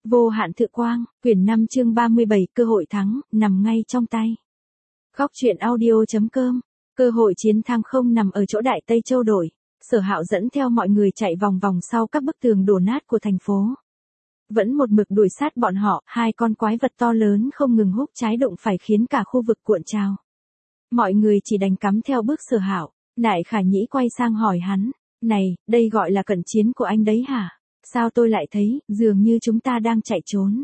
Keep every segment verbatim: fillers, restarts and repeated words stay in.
Vô hạn thực quang, quyển năm chương ba mươi bảy, cơ hội thắng, nằm ngay trong tay. Góc truyện audio chấm com, cơ hội chiến thắng không nằm ở chỗ Đại Tây Châu đội. Sở Hạo dẫn theo mọi người chạy vòng vòng sau các bức tường đổ nát của thành phố. Vẫn một mực đuổi sát bọn họ, hai con quái vật to lớn không ngừng húc trái đụng phải khiến cả khu vực cuộn trào. Mọi người chỉ đành cắm theo bước Sở Hạo. Nại Khả Nhĩ quay sang hỏi hắn, này, đây gọi là cận chiến của anh đấy hả? Sao tôi lại thấy, dường như chúng ta đang chạy trốn?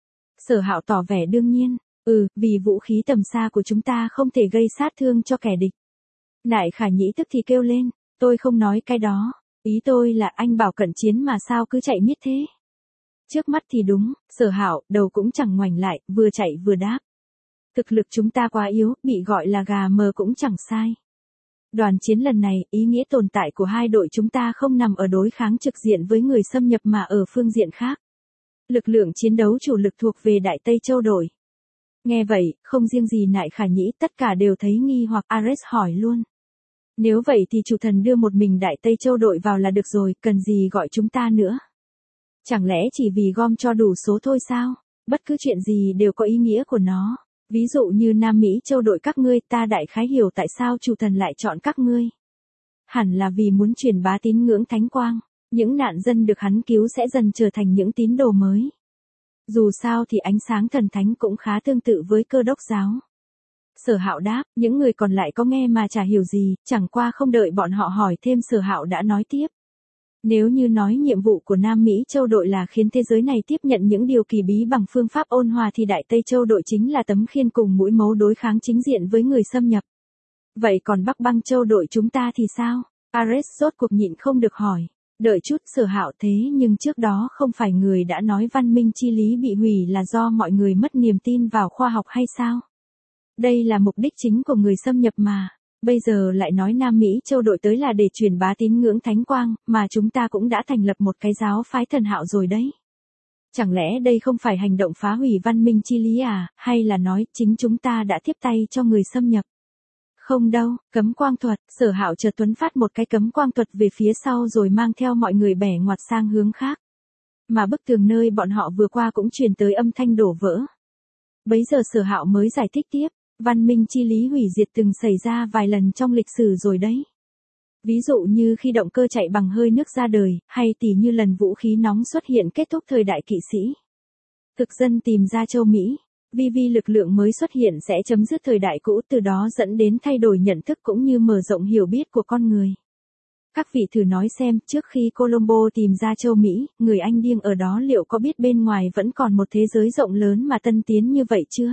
Sở Hạo tỏ vẻ đương nhiên, ừ, vì vũ khí tầm xa của chúng ta không thể gây sát thương cho kẻ địch. Nại Khả Nhĩ tức thì kêu lên, tôi không nói cái đó, ý tôi là anh bảo cận chiến mà sao cứ chạy miết thế? Trước mắt thì đúng, Sở Hạo, đầu cũng chẳng ngoảnh lại, vừa chạy vừa đáp. Thực lực chúng ta quá yếu, bị gọi là gà mờ cũng chẳng sai. Đoàn chiến lần này, ý nghĩa tồn tại của hai đội chúng ta không nằm ở đối kháng trực diện với người xâm nhập mà ở phương diện khác. Lực lượng chiến đấu chủ lực thuộc về Đại Tây Châu đội. Nghe vậy, không riêng gì Nại Khả Nhĩ, tất cả đều thấy nghi hoặc. Ares hỏi luôn. Nếu vậy thì chủ thần đưa một mình Đại Tây Châu đội vào là được rồi, cần gì gọi chúng ta nữa? Chẳng lẽ chỉ vì gom cho đủ số thôi sao? Bất cứ chuyện gì đều có ý nghĩa của nó. Ví dụ như Nam Mỹ Châu đội các ngươi, ta đại khái hiểu tại sao chủ thần lại chọn các ngươi. Hẳn là vì muốn truyền bá tín ngưỡng thánh quang, những nạn dân được hắn cứu sẽ dần trở thành những tín đồ mới. Dù sao thì ánh sáng thần thánh cũng khá tương tự với Cơ Đốc giáo. Sở Hạo đáp, những người còn lại có nghe mà chả hiểu gì, chẳng qua không đợi bọn họ hỏi thêm Sở Hạo đã nói tiếp. Nếu như nói nhiệm vụ của Nam Mỹ Châu đội là khiến thế giới này tiếp nhận những điều kỳ bí bằng phương pháp ôn hòa thì Đại Tây Châu đội chính là tấm khiên cùng mũi mấu đối kháng chính diện với người xâm nhập. Vậy còn Bắc Băng Châu đội chúng ta thì sao? Ares rốt cuộc nhịn không được hỏi. Đợi chút, Sở Hạo, thế nhưng trước đó không phải người đã nói văn minh chi lý bị hủy là do mọi người mất niềm tin vào khoa học hay sao? Đây là mục đích chính của người xâm nhập mà. Bây giờ lại nói Nam Mỹ Châu đội tới là để truyền bá tín ngưỡng thánh quang, mà chúng ta cũng đã thành lập một cái giáo phái thần Hạo rồi đấy. Chẳng lẽ đây không phải hành động phá hủy văn minh chi lý à, hay là nói chính chúng ta đã tiếp tay cho người xâm nhập? Không đâu, cấm quang thuật. Sở Hạo chợt tuấn phát một cái cấm quang thuật về phía sau rồi mang theo mọi người bẻ ngoặt sang hướng khác. Mà bức tường nơi bọn họ vừa qua cũng truyền tới âm thanh đổ vỡ. Bấy giờ Sở Hạo mới giải thích tiếp. Văn minh chi lý hủy diệt từng xảy ra vài lần trong lịch sử rồi đấy. Ví dụ như khi động cơ chạy bằng hơi nước ra đời, hay tỉ như lần vũ khí nóng xuất hiện kết thúc thời đại kỵ sĩ. Thực dân tìm ra châu Mỹ, vì vì lực lượng mới xuất hiện sẽ chấm dứt thời đại cũ, từ đó dẫn đến thay đổi nhận thức cũng như mở rộng hiểu biết của con người. Các vị thử nói xem, trước khi Colombo tìm ra châu Mỹ, người Anh điên ở đó liệu có biết bên ngoài vẫn còn một thế giới rộng lớn mà tân tiến như vậy chưa?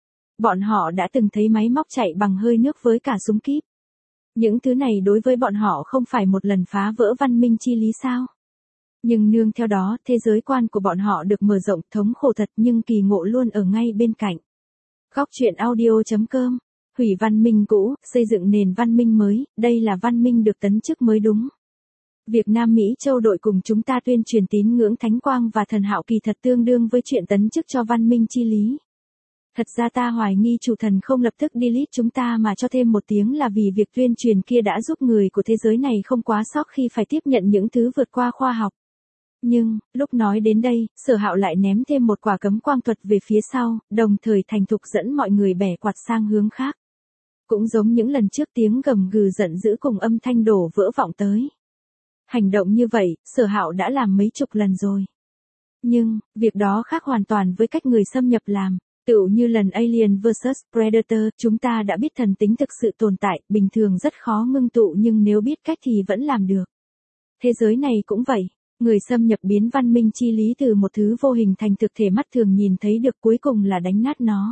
Bọn họ đã từng thấy máy móc chạy bằng hơi nước với cả súng kíp. Những thứ này đối với bọn họ không phải một lần phá vỡ văn minh chi lý sao? Nhưng nương theo đó, thế giới quan của bọn họ được mở rộng, thống khổ thật nhưng kỳ ngộ luôn ở ngay bên cạnh. Góc truyện audio chấm com, hủy văn minh cũ, xây dựng nền văn minh mới, đây là văn minh được tấn chức mới đúng. Việc Nam Mỹ Châu đội cùng chúng ta tuyên truyền tín ngưỡng thánh quang và thần Hạo kỳ thật tương đương với chuyện tấn chức cho văn minh chi lý. Thật ra ta hoài nghi chủ thần không lập tức delete chúng ta mà cho thêm một tiếng là vì việc tuyên truyền kia đã giúp người của thế giới này không quá sốc khi phải tiếp nhận những thứ vượt qua khoa học. Nhưng, lúc nói đến đây, Sở Hạo lại ném thêm một quả cấm quang thuật về phía sau, đồng thời thành thục dẫn mọi người bẻ quạt sang hướng khác. Cũng giống những lần trước tiếng gầm gừ giận dữ cùng âm thanh đổ vỡ vọng tới. Hành động như vậy, Sở Hạo đã làm mấy chục lần rồi. Nhưng, việc đó khác hoàn toàn với cách người xâm nhập làm. Tựu như lần Alien versus Predator, chúng ta đã biết thần tính thực sự tồn tại, bình thường rất khó ngưng tụ nhưng nếu biết cách thì vẫn làm được. Thế giới này cũng vậy, người xâm nhập biến văn minh chi lý từ một thứ vô hình thành thực thể mắt thường nhìn thấy được cuối cùng là đánh nát nó.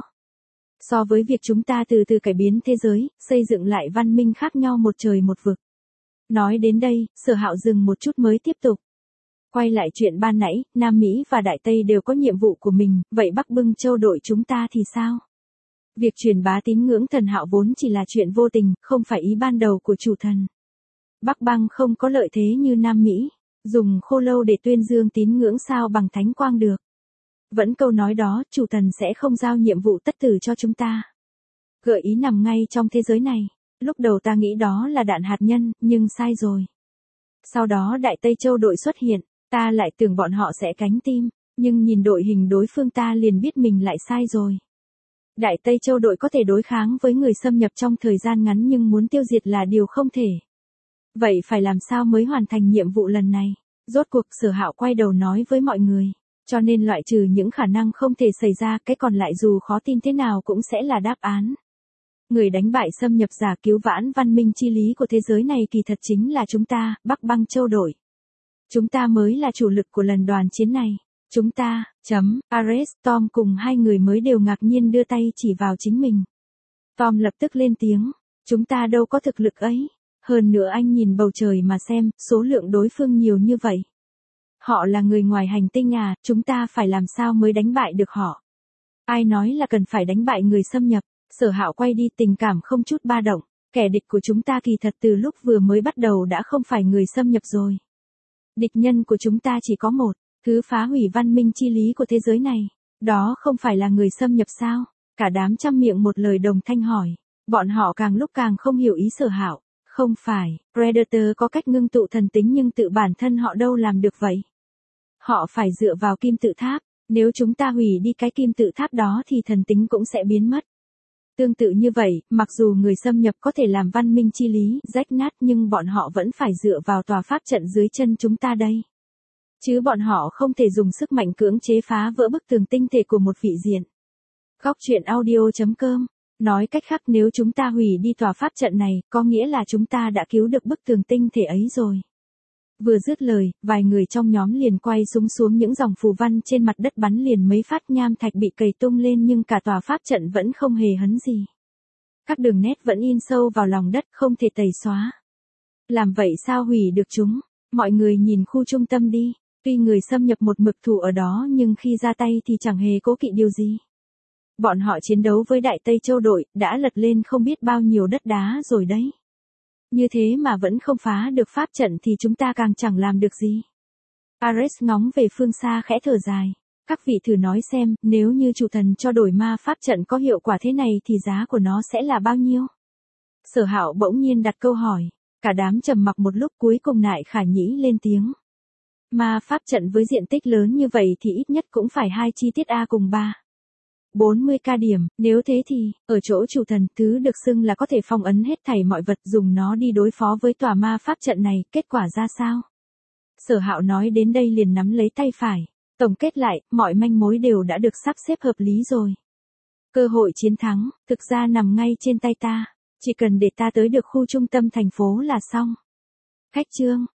So với việc chúng ta từ từ cải biến thế giới, xây dựng lại văn minh khác nhau một trời một vực. Nói đến đây, Sở Hạo dừng một chút mới tiếp tục. Quay lại chuyện ban nãy, Nam Mỹ và Đại Tây đều có nhiệm vụ của mình, vậy Bắc Băng Châu đội chúng ta thì sao? Việc truyền bá tín ngưỡng thần Hạo vốn chỉ là chuyện vô tình, không phải ý ban đầu của chủ thần. Bắc Băng không có lợi thế như Nam Mỹ, dùng khô lâu để tuyên dương tín ngưỡng sao bằng thánh quang được. Vẫn câu nói đó, chủ thần sẽ không giao nhiệm vụ tất tử cho chúng ta. Gợi ý nằm ngay trong thế giới này. Lúc đầu ta nghĩ đó là đạn hạt nhân, nhưng sai rồi. Sau đó Đại Tây Châu đội xuất hiện. Ta lại tưởng bọn họ sẽ cánh tim, Nhưng nhìn đội hình đối phương ta liền biết mình lại sai rồi. Đại Tây Châu đội có thể đối kháng với người xâm nhập trong thời gian ngắn nhưng muốn tiêu diệt là điều không thể. Vậy phải làm sao mới hoàn thành nhiệm vụ lần này? Rốt cuộc Sở Hạo quay đầu nói với mọi người. Cho nên loại trừ những khả năng không thể xảy ra, cái còn lại dù khó tin thế nào cũng sẽ là đáp án. Người đánh bại xâm nhập giả cứu vãn văn minh chi lý của thế giới này kỳ thật chính là chúng ta, Bắc Băng Châu đội. Chúng ta mới là chủ lực của lần đoàn chiến này. Chúng ta, chấm, Ares, Tom cùng hai người mới đều ngạc nhiên đưa tay chỉ vào chính mình. Tom lập tức lên tiếng, chúng ta đâu có thực lực ấy. Hơn nữa anh nhìn bầu trời mà xem, số lượng đối phương nhiều như vậy. Họ là người ngoài hành tinh à, chúng ta phải làm sao mới đánh bại được họ? Ai nói là cần phải đánh bại người xâm nhập? Sở Hạo quay đi tình cảm không chút ba động, kẻ địch của chúng ta kỳ thật từ lúc vừa mới bắt đầu đã không phải người xâm nhập rồi. Địch nhân của chúng ta chỉ có một, thứ phá hủy văn minh chi lý của thế giới này. Đó không phải là người xâm nhập sao? Cả đám trăm miệng một lời đồng thanh hỏi. Bọn họ càng lúc càng không hiểu ý Sở Hạo. Không phải, Predator có cách ngưng tụ thần tính nhưng tự bản thân họ đâu làm được vậy. Họ phải dựa vào kim tự tháp, nếu chúng ta hủy đi cái kim tự tháp đó thì thần tính cũng sẽ biến mất. Tương tự như vậy, mặc dù người xâm nhập có thể làm văn minh chi lý rách nát nhưng bọn họ vẫn phải dựa vào tòa pháp trận dưới chân chúng ta đây. Chứ bọn họ không thể dùng sức mạnh cưỡng chế phá vỡ bức tường tinh thể của một vị diện. Góc truyện audio chấm com. Nói cách khác nếu chúng ta hủy đi tòa pháp trận này, có nghĩa là chúng ta đã cứu được bức tường tinh thể ấy rồi. Vừa dứt lời, vài người trong nhóm liền quay súng xuống những dòng phù văn trên mặt đất bắn liền mấy phát nham thạch bị cầy tung lên nhưng cả tòa pháp trận vẫn không hề hấn gì. Các đường nét vẫn in sâu vào lòng đất không thể tẩy xóa. Làm vậy sao hủy được chúng? Mọi người nhìn khu trung tâm đi, tuy người xâm nhập một mực thủ ở đó nhưng khi ra tay thì chẳng hề cố kỵ điều gì. Bọn họ chiến đấu với Đại Tây Châu đội, đã lật lên không biết bao nhiêu đất đá rồi đấy. Như thế mà vẫn không phá được pháp trận thì chúng ta càng chẳng làm được gì. Ares ngóng về phương xa khẽ thở dài. Các vị thử nói xem, nếu như chủ thần cho đổi ma pháp trận có hiệu quả thế này thì giá của nó sẽ là bao nhiêu? Sở Hạo bỗng nhiên đặt câu hỏi. Cả đám trầm mặc một lúc cuối cùng Nại Khả Nhĩ lên tiếng. Ma pháp trận với diện tích lớn như vậy thì ít nhất cũng phải hai chi tiết A cùng ba. bốn mươi ca điểm, nếu thế thì, ở chỗ chủ thần, thứ được xưng là có thể phong ấn hết thảy mọi vật dùng nó đi đối phó với tòa ma pháp trận này, kết quả ra sao? Sở Hạo nói đến đây liền nắm lấy tay phải. Tổng kết lại, mọi manh mối đều đã được sắp xếp hợp lý rồi. Cơ hội chiến thắng, thực ra nằm ngay trên tay ta. Chỉ cần để ta tới được khu trung tâm thành phố là xong. Khách chương.